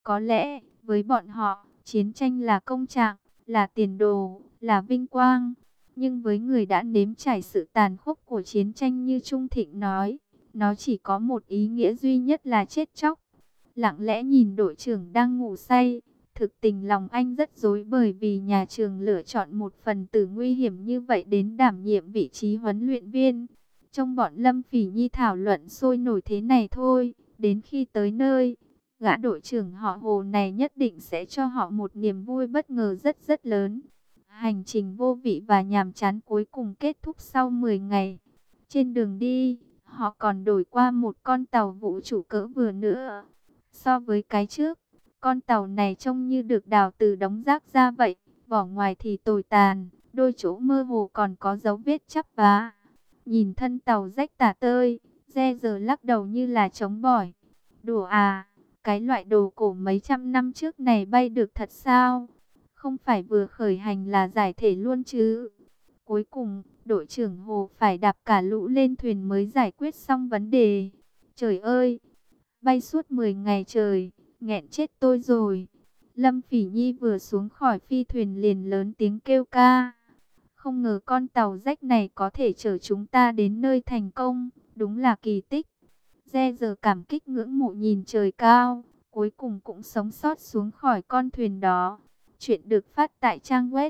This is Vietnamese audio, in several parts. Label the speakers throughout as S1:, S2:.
S1: Có lẽ, với bọn họ, chiến tranh là công trạng, là tiền đồ, là vinh quang. Nhưng với người đã nếm trải sự tàn khốc của chiến tranh như Trung Thịnh nói, nó chỉ có một ý nghĩa duy nhất là chết chóc. Lặng lẽ nhìn đội trưởng đang ngủ say, thực tình lòng anh rất rối bởi vì nhà trường lựa chọn một phần tử nguy hiểm như vậy đến đảm nhiệm vị trí huấn luyện viên. Trong bọn Lâm Phỉ Nhi thảo luận sôi nổi thế này thôi, đến khi tới nơi, gã đội trưởng họ Hồ này nhất định sẽ cho họ một niềm vui bất ngờ rất rất lớn. Hành trình vô vị và nhàm chán cuối cùng kết thúc sau 10 ngày. Trên đường đi, họ còn đổi qua một con tàu vũ trụ cỡ vừa nữa. So với cái trước, con tàu này trông như được đào từ đống rác ra vậy. Vỏ ngoài thì tồi tàn, đôi chỗ mơ hồ còn có dấu vết chắp vá. Nhìn thân tàu rách tả tơi, Re giờ lắc đầu như là trống bỏi. Đùa à, cái loại đồ cổ mấy trăm năm trước này bay được thật sao? Không phải vừa khởi hành là giải thể luôn chứ? Cuối cùng, đội trưởng Hồ phải đạp cả lũ lên thuyền mới giải quyết xong vấn đề. Trời ơi, bay suốt 10 ngày trời, nghẹn chết tôi rồi. Lâm Phỉ Nhi vừa xuống khỏi phi thuyền liền lớn tiếng kêu ca. Không ngờ con tàu rách này có thể chở chúng ta đến nơi thành công, đúng là kỳ tích. Re giờ cảm kích ngưỡng mộ nhìn trời cao, cuối cùng cũng sống sót xuống khỏi con thuyền đó. Chuyện được phát tại trang web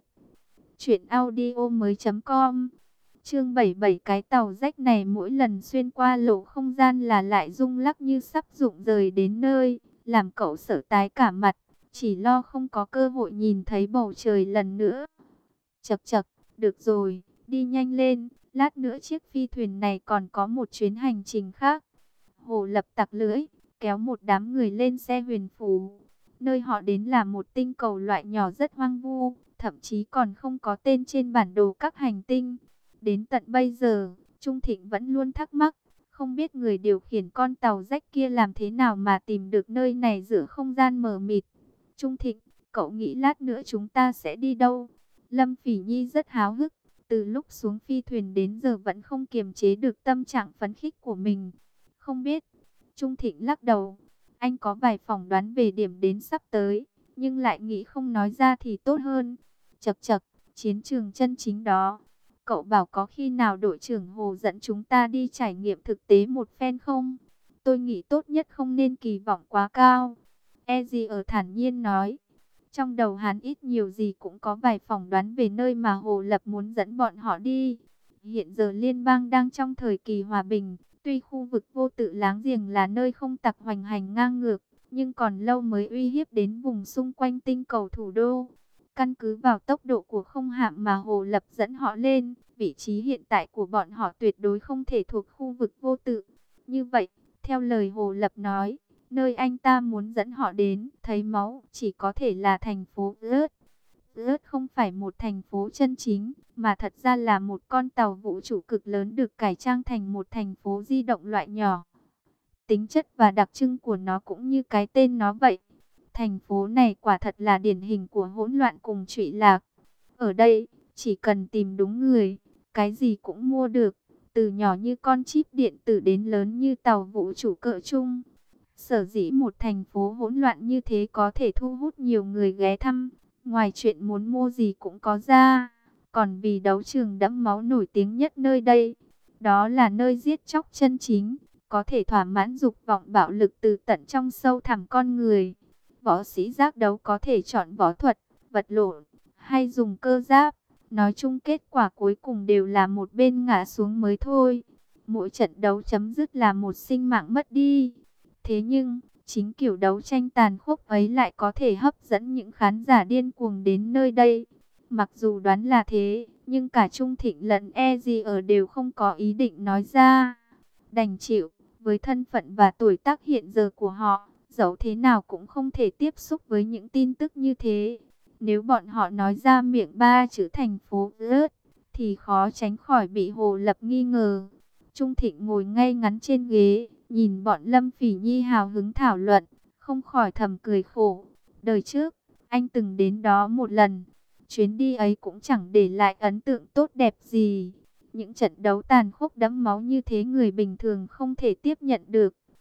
S1: truyệnaudiomoi.com. Chương 77. Cái tàu rách này mỗi lần xuyên qua lỗ không gian là lại rung lắc như sắp rụng rời đến nơi, làm cậu sợ tái cả mặt, chỉ lo không có cơ hội nhìn thấy bầu trời lần nữa. Chậc chậc, được rồi, đi nhanh lên, lát nữa chiếc phi thuyền này còn có một chuyến hành trình khác. Hồ Lập tặc lưỡi, kéo một đám người lên xe huyền phù. Nơi họ đến là một tinh cầu loại nhỏ rất hoang vu, thậm chí còn không có tên trên bản đồ các hành tinh. Đến tận bây giờ, Trung Thịnh vẫn luôn thắc mắc, không biết người điều khiển con tàu rách kia làm thế nào mà tìm được nơi này giữa không gian mờ mịt. Trung Thịnh, cậu nghĩ lát nữa chúng ta sẽ đi đâu? Lâm Phỉ Nhi rất háo hức, từ lúc xuống phi thuyền đến giờ vẫn không kiềm chế được tâm trạng phấn khích của mình. Không biết. Trung Thịnh lắc đầu. Anh có vài phỏng đoán về điểm đến sắp tới, nhưng lại nghĩ không nói ra thì tốt hơn. Chậc chậc, chiến trường chân chính đó. Cậu bảo có khi nào đội trưởng Hồ dẫn chúng ta đi trải nghiệm thực tế một phen không? Tôi nghĩ tốt nhất không nên kỳ vọng quá cao. Ezzy ở thản nhiên nói. Trong đầu hắn ít nhiều gì cũng có vài phỏng đoán về nơi mà Hồ Lập muốn dẫn bọn họ đi. Hiện giờ liên bang đang trong thời kỳ hòa bình. Tuy khu vực vô tự láng giềng là nơi không tặc hoành hành ngang ngược, nhưng còn lâu mới uy hiếp đến vùng xung quanh tinh cầu thủ đô. Căn cứ vào tốc độ của không hạm mà Hồ Lập dẫn họ lên, vị trí hiện tại của bọn họ tuyệt đối không thể thuộc khu vực vô tự. Như vậy, theo lời Hồ Lập nói, nơi anh ta muốn dẫn họ đến, thấy máu, chỉ có thể là thành phố Rớt. Rớt không phải một thành phố chân chính, mà thật ra là một con tàu vũ trụ cực lớn được cải trang thành một thành phố di động loại nhỏ. Tính chất và đặc trưng của nó cũng như cái tên nó vậy. Thành phố này quả thật là điển hình của hỗn loạn cùng trụy lạc. Ở đây, chỉ cần tìm đúng người, cái gì cũng mua được. Từ nhỏ như con chip điện tử đến lớn như tàu vũ trụ cỡ trung. Sở dĩ một thành phố hỗn loạn như thế có thể thu hút nhiều người ghé thăm. Ngoài chuyện muốn mua gì cũng có ra, còn vì đấu trường đẫm máu nổi tiếng nhất nơi đây. Đó là nơi giết chóc chân chính, có thể thỏa mãn dục vọng bạo lực từ tận trong sâu thẳm con người. Võ sĩ giác đấu có thể chọn võ thuật, vật lộn, hay dùng cơ giáp. Nói chung kết quả cuối cùng đều là một bên ngã xuống mới thôi. Mỗi trận đấu chấm dứt là một sinh mạng mất đi. Thế nhưng, chính kiểu đấu tranh tàn khốc ấy lại có thể hấp dẫn những khán giả điên cuồng đến nơi đây. Mặc dù đoán là thế, nhưng cả Trung Thịnh lẫn EZR đều không có ý định nói ra. Đành chịu, với thân phận và tuổi tác hiện giờ của họ, dẫu thế nào cũng không thể tiếp xúc với những tin tức như thế. Nếu bọn họ nói ra miệng ba chữ thành phố rớt, thì khó tránh khỏi bị Hồ Lập nghi ngờ. Trung Thịnh ngồi ngay ngắn trên ghế, nhìn bọn Lâm Phỉ Nhi hào hứng thảo luận, không khỏi thầm cười khổ. Đời trước, anh từng đến đó một lần. Chuyến đi ấy cũng chẳng để lại ấn tượng tốt đẹp gì. Những trận đấu tàn khốc đẫm máu như thế người bình thường không thể tiếp nhận được.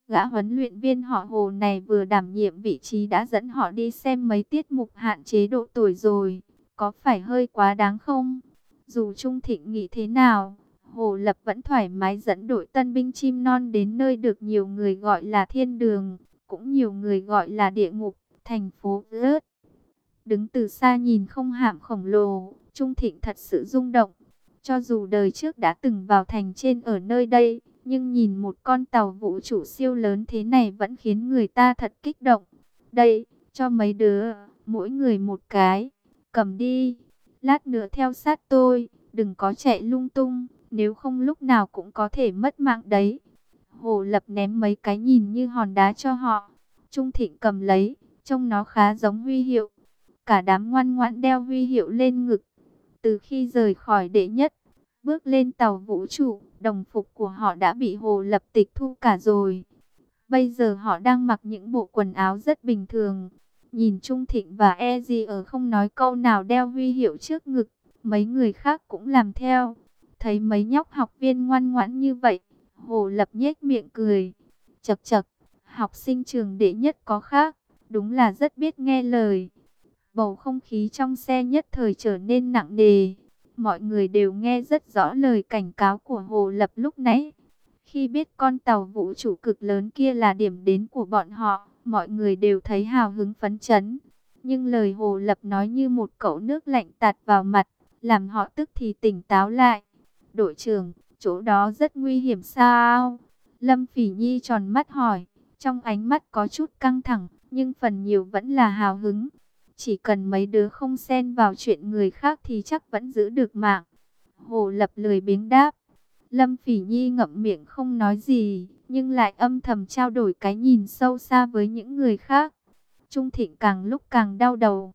S1: Gã huấn luyện viên họ Hồ này vừa đảm nhiệm vị trí đã dẫn họ đi xem mấy tiết mục hạn chế độ tuổi rồi. Có phải hơi quá đáng không? Dù Trung Thịnh nghĩ thế nào, Hồ Lập vẫn thoải mái dẫn đội tân binh chim non đến nơi được nhiều người gọi là thiên đường, cũng nhiều người gọi là địa ngục, thành phố rớt. Đứng từ xa nhìn không hạm khổng lồ, Trung Thịnh thật sự rung động. Cho dù đời trước đã từng vào thành trên ở nơi đây, nhưng nhìn một con tàu vũ trụ siêu lớn thế này vẫn khiến người ta thật kích động. Đây, cho mấy đứa, mỗi người một cái, cầm đi. Lát nữa theo sát tôi, đừng có chạy lung tung, nếu không lúc nào cũng có thể mất mạng đấy. Hồ Lập ném mấy cái nhìn như hòn đá cho họ. Trung Thịnh cầm lấy, trông nó khá giống huy hiệu. Cả đám ngoan ngoãn đeo huy hiệu lên ngực. Từ khi rời khỏi đệ nhất, bước lên tàu vũ trụ, đồng phục của họ đã bị Hồ Lập tịch thu cả rồi. Bây giờ họ đang mặc những bộ quần áo rất bình thường. Nhìn Trung Thịnh và E.G. không nói câu nào đeo huy hiệu trước ngực, mấy người khác cũng làm theo. Thấy mấy nhóc học viên ngoan ngoãn như vậy, Hồ Lập nhếch miệng cười. Chậc chậc, học sinh trường đệ nhất có khác, đúng là rất biết nghe lời. Bầu không khí trong xe nhất thời trở nên nặng nề. Mọi người đều nghe rất rõ lời cảnh cáo của Hồ Lập lúc nãy. Khi biết con tàu vũ trụ cực lớn kia là điểm đến của bọn họ, mọi người đều thấy hào hứng phấn chấn. Nhưng lời Hồ Lập nói như một cậu nước lạnh tạt vào mặt, làm họ tức thì tỉnh táo lại. Đội trưởng, chỗ đó rất nguy hiểm sao? Lâm Phỉ Nhi tròn mắt hỏi, trong ánh mắt có chút căng thẳng, nhưng phần nhiều vẫn là hào hứng. Chỉ cần mấy đứa không xen vào chuyện người khác thì chắc vẫn giữ được mạng. Hồ Lập lười biếng đáp. Lâm Phỉ Nhi ngậm miệng không nói gì, nhưng lại âm thầm trao đổi cái nhìn sâu xa với những người khác. Trung Thịnh càng lúc càng đau đầu.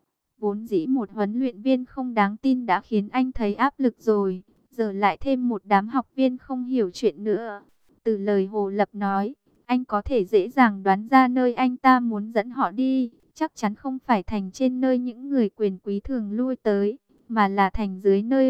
S1: Vốn dĩ một huấn luyện viên không đáng tin đã khiến anh thấy áp lực rồi, giờ lại thêm một đám học viên không hiểu chuyện nữa. Từ lời Hồ Lập nói, anh có thể dễ dàng đoán ra nơi anh ta muốn dẫn họ đi. Chắc chắn không phải thành trên nơi những người quyền quý thường lui tới, mà là thành dưới nơi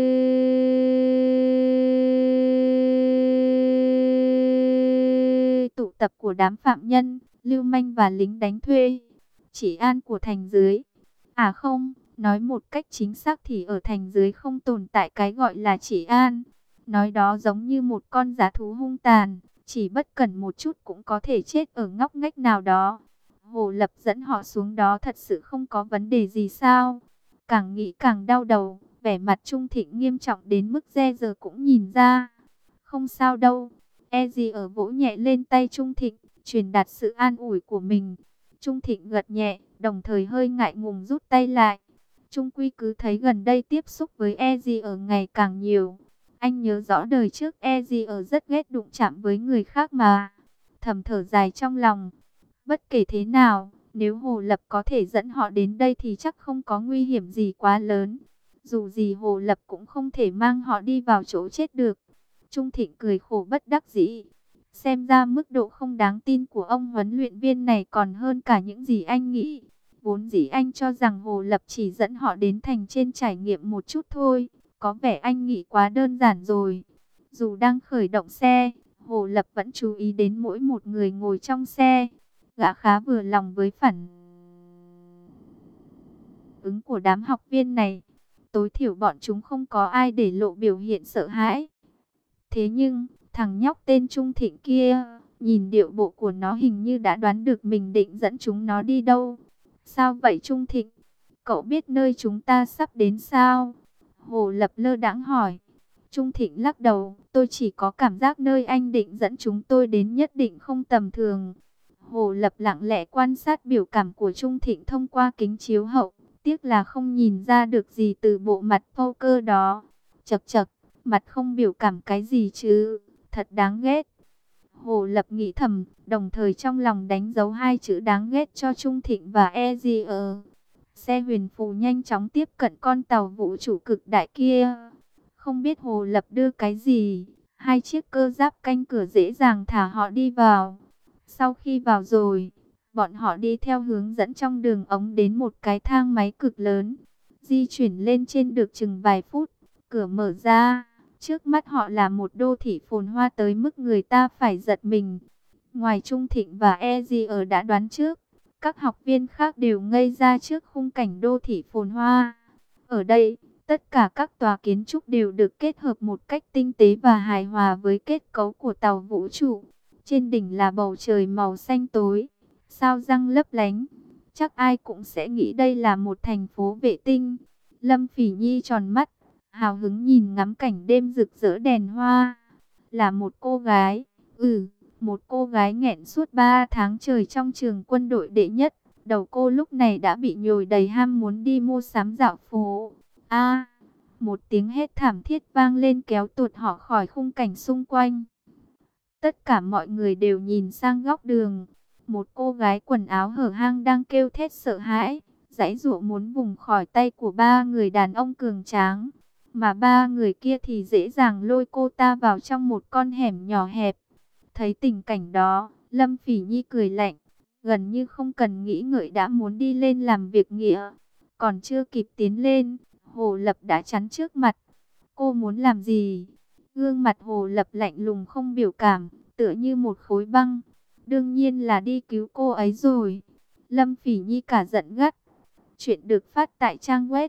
S1: tụ tập của đám phạm nhân, lưu manh và lính đánh thuê. Chỉ an của thành dưới. À không, nói một cách chính xác thì ở thành dưới không tồn tại cái gọi là chỉ an. Nói đó giống như một con dã thú hung tàn, chỉ bất cẩn một chút cũng có thể chết ở ngóc ngách nào đó. Hồ Lập dẫn họ xuống đó thật sự không có vấn đề gì sao? Càng nghĩ càng đau đầu, vẻ mặt Trung Thịnh nghiêm trọng đến mức re giờ cũng nhìn ra. Không sao đâu, E.G. vỗ nhẹ lên tay Trung Thịnh, truyền đạt sự an ủi của mình. Trung Thịnh gật nhẹ, đồng thời hơi ngại ngùng rút tay lại. Trung Quy cứ thấy gần đây tiếp xúc với E.G. ngày càng nhiều. Anh nhớ rõ đời trước E.G. rất ghét đụng chạm với người khác mà. Thầm thở dài trong lòng. Bất kể thế nào, nếu Hồ Lập có thể dẫn họ đến đây thì chắc không có nguy hiểm gì quá lớn. Dù gì Hồ Lập cũng không thể mang họ đi vào chỗ chết được. Trung Thịnh cười khổ bất đắc dĩ. Xem ra mức độ không đáng tin của ông huấn luyện viên này còn hơn cả những gì anh nghĩ. Vốn dĩ anh cho rằng Hồ Lập chỉ dẫn họ đến thành trên trải nghiệm một chút thôi. Có vẻ anh nghĩ quá đơn giản rồi. Dù đang khởi động xe, Hồ Lập vẫn chú ý đến mỗi một người ngồi trong xe. Gã khá vừa lòng với phản ứng của đám học viên này. Tối thiểu bọn chúng không có ai để lộ biểu hiện sợ hãi. Thế nhưng, thằng nhóc tên Trung Thịnh kia, nhìn điệu bộ của nó hình như đã đoán được mình định dẫn chúng nó đi đâu. Sao vậy Trung Thịnh? Cậu biết nơi chúng ta sắp đến sao? Hồ Lập lơ đãng hỏi. Trung Thịnh lắc đầu, tôi chỉ có cảm giác nơi anh định dẫn chúng tôi đến nhất định không tầm thường. Hồ Lập lặng lẽ quan sát biểu cảm của Trung Thịnh thông qua kính chiếu hậu. Tiếc là không nhìn ra được gì từ bộ mặt poker đó. Chậc chậc, mặt không biểu cảm cái gì chứ, thật đáng ghét. Hồ Lập nghĩ thầm, đồng thời trong lòng đánh dấu hai chữ đáng ghét cho Trung Thịnh và E.G. Xe huyền phù nhanh chóng tiếp cận con tàu vũ trụ cực đại kia. Không biết Hồ Lập đưa cái gì, hai chiếc cơ giáp canh cửa dễ dàng thả họ đi vào. Sau khi vào rồi, bọn họ đi theo hướng dẫn trong đường ống đến một cái thang máy cực lớn. Di chuyển lên trên được chừng vài phút, cửa mở ra. Trước mắt họ là một đô thị phồn hoa tới mức người ta phải giật mình. Ngoài Trung Thịnh và E.G. đã đoán trước, các học viên khác đều ngây ra trước khung cảnh đô thị phồn hoa. Ở đây, tất cả các tòa kiến trúc đều được kết hợp một cách tinh tế và hài hòa với kết cấu của tàu vũ trụ. Trên đỉnh là bầu trời màu xanh tối, sao răng lấp lánh. Chắc ai cũng sẽ nghĩ đây là một thành phố vệ tinh. Lâm Phỉ Nhi tròn mắt, hào hứng nhìn ngắm cảnh đêm rực rỡ đèn hoa. Là một cô gái, một cô gái nghẹn suốt 3 tháng trời trong trường quân đội đệ nhất. Đầu cô lúc này đã bị nhồi đầy ham muốn đi mua sắm dạo phố. Một tiếng hét thảm thiết vang lên kéo tuột họ khỏi khung cảnh xung quanh. Tất cả mọi người đều nhìn sang góc đường. Một cô gái quần áo hở hang đang kêu thét sợ hãi, giãy giụa muốn vùng khỏi tay của ba người đàn ông cường tráng. Mà ba người kia thì dễ dàng lôi cô ta vào trong một con hẻm nhỏ hẹp. Thấy tình cảnh đó, Lâm Phỉ Nhi cười lạnh, gần như không cần nghĩ ngợi đã muốn đi lên làm việc nghĩa. Còn chưa kịp tiến lên, Hồ Lập đã chắn trước mặt. Cô muốn làm gì? Gương mặt Hồ Lập lạnh lùng không biểu cảm, tựa như một khối băng. Đương nhiên là đi cứu cô ấy rồi. Lâm Phỉ Nhi cả giận gắt. Chuyện được phát tại trang web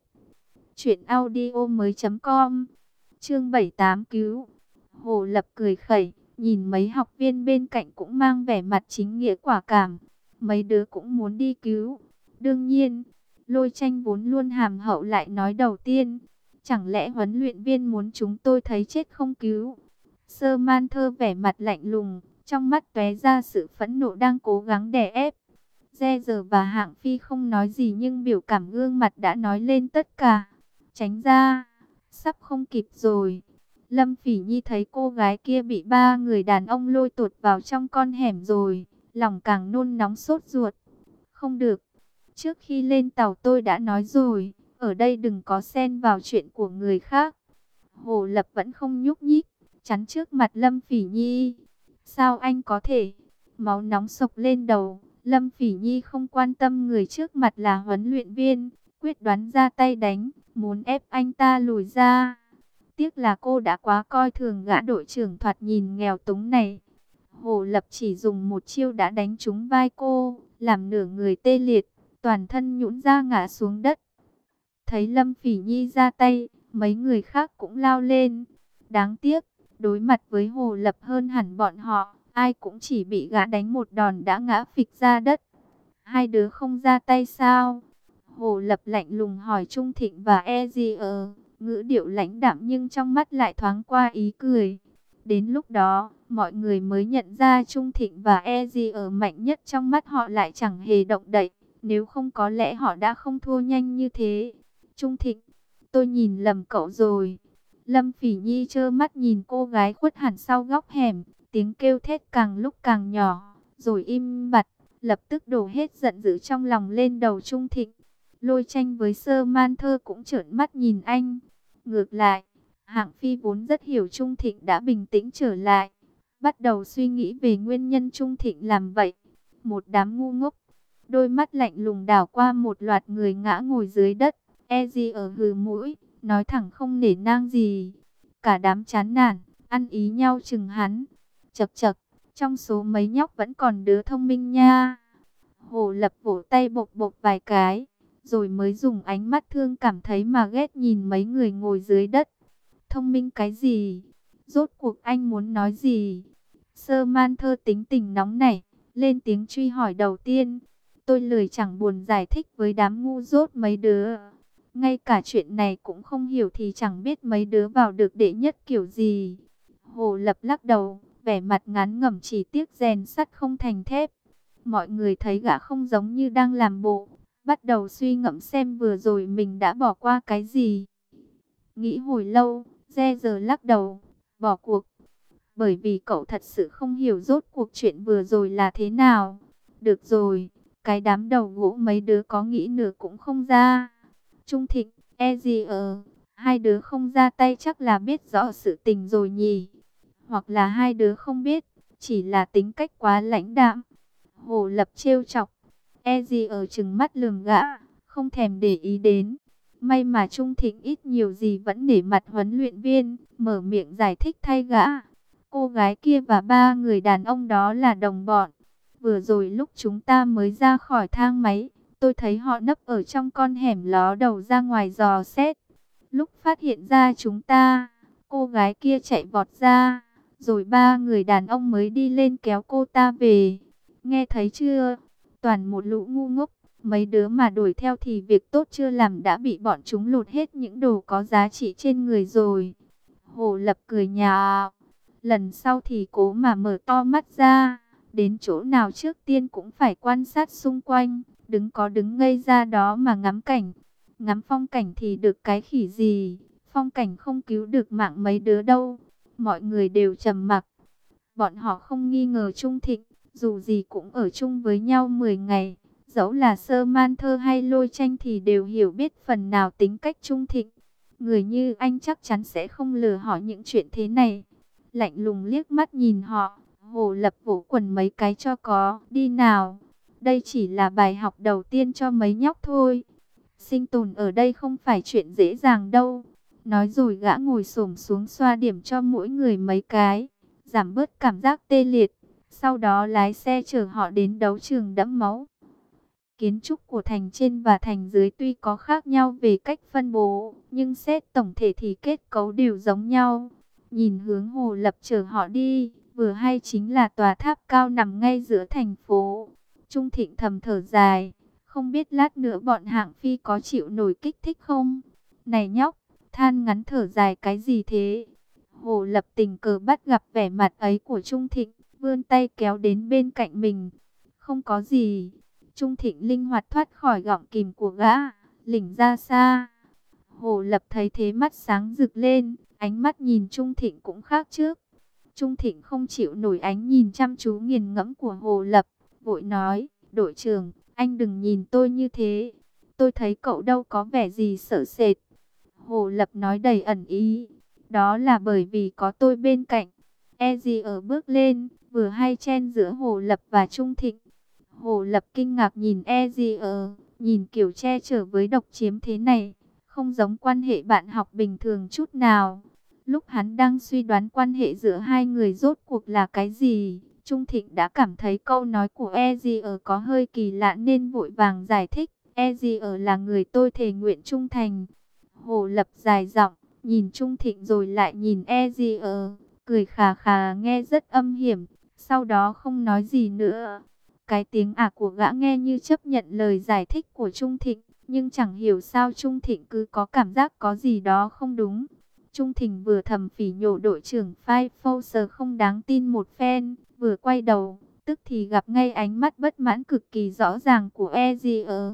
S1: truyệnaudiomoi.com. Chương 78 cứu. Hồ Lập cười khẩy, nhìn mấy học viên bên cạnh cũng mang vẻ mặt chính nghĩa quả cảm. Mấy đứa cũng muốn đi cứu. Đương nhiên, Lôi Tranh vốn luôn hàm hậu lại nói đầu tiên. Chẳng lẽ huấn luyện viên muốn chúng tôi thấy chết không cứu? Sơ Man Thơ vẻ mặt lạnh lùng, trong mắt tóe ra sự phẫn nộ đang cố gắng đè ép. Re Giờ và Hạng Phi không nói gì nhưng biểu cảm gương mặt đã nói lên tất cả. Tránh ra, sắp không kịp rồi. Lâm Phỉ Nhi thấy cô gái kia bị ba người đàn ông lôi tụt vào trong con hẻm rồi, lòng càng nôn nóng sốt ruột. Không được, trước khi lên tàu tôi đã nói rồi, ở đây đừng có xen vào chuyện của người khác. Hồ Lập vẫn không nhúc nhích, chắn trước mặt Lâm Phỉ Nhi. Sao anh có thể? Máu nóng sộc lên đầu. Lâm Phỉ Nhi không quan tâm người trước mặt là huấn luyện viên, quyết đoán ra tay đánh, muốn ép anh ta lùi ra. Tiếc là cô đã quá coi thường gã đội trưởng thoạt nhìn nghèo túng này. Hồ Lập chỉ dùng một chiêu đã đánh trúng vai cô, làm nửa người tê liệt, toàn thân nhũn ra ngã xuống đất. Thấy Lâm Phỉ Nhi ra tay, mấy người khác cũng lao lên. Đáng tiếc, đối mặt với Hồ Lập hơn hẳn bọn họ, ai cũng chỉ bị gã đánh một đòn đã ngã phịch ra đất. Hai đứa không ra tay sao? Hồ Lập lạnh lùng hỏi Trung Thịnh và E.G. Ngữ điệu lãnh đạm nhưng trong mắt lại thoáng qua ý cười. Đến lúc đó, mọi người mới nhận ra Trung Thịnh và E.G. mạnh nhất trong mắt họ lại chẳng hề động đậy. Nếu không có lẽ họ đã không thua nhanh như thế. Trung Thịnh, tôi nhìn lầm cậu rồi. Lâm Phỉ Nhi trơ mắt nhìn cô gái khuất hẳn sau góc hẻm. Tiếng kêu thét càng lúc càng nhỏ, rồi im bặt, lập tức đổ hết giận dữ trong lòng lên đầu Trung Thịnh. Lôi Tranh với Sơ Man Thơ cũng trợn mắt nhìn anh. Ngược lại, Hạng Phi vốn rất hiểu Trung Thịnh đã bình tĩnh trở lại, bắt đầu suy nghĩ về nguyên nhân Trung Thịnh làm vậy. Một đám ngu ngốc. Đôi mắt lạnh lùng đảo qua một loạt người ngã ngồi dưới đất. E.G. hừ mũi, nói thẳng không nể nang gì. Cả đám chán nản, ăn ý nhau chừng hắn. Chậc chậc, trong số mấy nhóc vẫn còn đứa thông minh nha. Hồ Lập vỗ tay bộc bộc vài cái, rồi mới dùng ánh mắt thương cảm thấy mà ghét nhìn mấy người ngồi dưới đất. Thông minh cái gì? Rốt cuộc anh muốn nói gì? Sơ Man Thơ tính tình nóng nảy, lên tiếng truy hỏi đầu tiên. Tôi lười chẳng buồn giải thích với đám ngu dốt mấy đứa. Ngay cả chuyện này cũng không hiểu thì chẳng biết mấy đứa vào được đệ nhất kiểu gì. Hồ Lập lắc đầu, vẻ mặt ngán ngẩm chỉ tiếc rèn sắt không thành thép. Mọi người thấy gã không giống như đang làm bộ, bắt đầu suy ngẫm xem vừa rồi mình đã bỏ qua cái gì. Nghĩ hồi lâu, Re Giờ lắc đầu, bỏ cuộc. Bởi vì cậu thật sự không hiểu rốt cuộc chuyện vừa rồi là thế nào. Được rồi, cái đám đầu gỗ mấy đứa có nghĩ nửa cũng không ra. Trung Thịnh, E.G. Hai đứa không ra tay chắc là biết rõ sự tình rồi nhỉ. Hoặc là hai đứa không biết, chỉ là tính cách quá lãnh đạm. Hồ Lập trêu chọc. E.G. trừng mắt lườm gã, không thèm để ý đến. May mà Trung Thịnh ít nhiều gì vẫn nể mặt huấn luyện viên, mở miệng giải thích thay gã. Cô gái kia và ba người đàn ông đó là đồng bọn. Vừa rồi lúc chúng ta mới ra khỏi thang máy, tôi thấy họ nấp ở trong con hẻm ló đầu ra ngoài dò xét. Lúc phát hiện ra chúng ta, cô gái kia chạy vọt ra, rồi ba người đàn ông mới đi lên kéo cô ta về. Nghe thấy chưa? Toàn một lũ ngu ngốc. Mấy đứa mà đuổi theo thì việc tốt chưa làm đã bị bọn chúng lột hết những đồ có giá trị trên người rồi. Hồ Lập cười nhạo. Lần sau thì cố mà mở to mắt ra. Đến chỗ nào trước tiên cũng phải quan sát xung quanh. Đứng có đứng ngây ra đó mà ngắm cảnh. Ngắm phong cảnh thì được cái khỉ gì. Phong cảnh không cứu được mạng mấy đứa đâu. Mọi người đều trầm mặc. Bọn họ không nghi ngờ Trung Thịnh. Dù gì cũng ở chung với nhau 10 ngày. Dẫu là Sơ Man Thơ hay Lôi Tranh thì đều hiểu biết phần nào tính cách Trung Thịnh. Người như anh chắc chắn sẽ không lừa họ những chuyện thế này. Lạnh lùng liếc mắt nhìn họ, Hồ Lập vỗ quần mấy cái cho có. Đi nào, đây chỉ là bài học đầu tiên cho mấy nhóc thôi. Sinh tồn ở đây không phải chuyện dễ dàng đâu. Nói rồi gã ngồi xổm xuống xoa điểm cho mỗi người mấy cái, giảm bớt cảm giác tê liệt. Sau đó lái xe chở họ đến đấu trường đẫm máu. Kiến trúc của thành trên và thành dưới tuy có khác nhau về cách phân bố, nhưng xét tổng thể thì kết cấu đều giống nhau. Nhìn hướng Hồ Lập chở họ đi, vừa hay chính là tòa tháp cao nằm ngay giữa thành phố. Trung Thịnh thầm thở dài, không biết lát nữa bọn hạng phi có chịu nổi kích thích không? Này nhóc, than ngắn thở dài cái gì thế? Hồ Lập tình cờ bắt gặp vẻ mặt ấy của Trung Thịnh, vươn tay kéo đến bên cạnh mình. Không có gì. Trung Thịnh linh hoạt thoát khỏi gọng kìm của gã, lỉnh ra xa. Hồ Lập thấy thế mắt sáng rực lên, ánh mắt nhìn Trung Thịnh cũng khác trước. Trung Thịnh không chịu nổi ánh nhìn chăm chú nghiền ngẫm của Hồ Lập, vội nói, đội trưởng, anh đừng nhìn tôi như thế. Tôi thấy cậu đâu có vẻ gì sợ sệt. Hồ Lập nói đầy ẩn ý, đó là bởi vì có tôi bên cạnh. E gì ở bước lên, vừa hay chen giữa Hồ Lập và Trung Thịnh. Hồ Lập kinh ngạc nhìn E.G.E, nhìn kiểu che chở với độc chiếm thế này, không giống quan hệ bạn học bình thường chút nào. Lúc hắn đang suy đoán quan hệ giữa hai người rốt cuộc là cái gì, Trung Thịnh đã cảm thấy câu nói của E.G.E có hơi kỳ lạ nên vội vàng giải thích. E.G.E là người tôi thề nguyện trung thành. Hồ Lập dài giọng, nhìn Trung Thịnh rồi lại nhìn E.G.E, cười khà khà nghe rất âm hiểm, sau đó không nói gì nữa. Cái tiếng của gã nghe như chấp nhận lời giải thích của Trung Thịnh, nhưng chẳng hiểu sao Trung Thịnh cứ có cảm giác có gì đó không đúng. Trung Thịnh vừa thầm phỉ nhổ đội trưởng Five Force không đáng tin một phen, vừa quay đầu, tức thì gặp ngay ánh mắt bất mãn cực kỳ rõ ràng của E.G.E.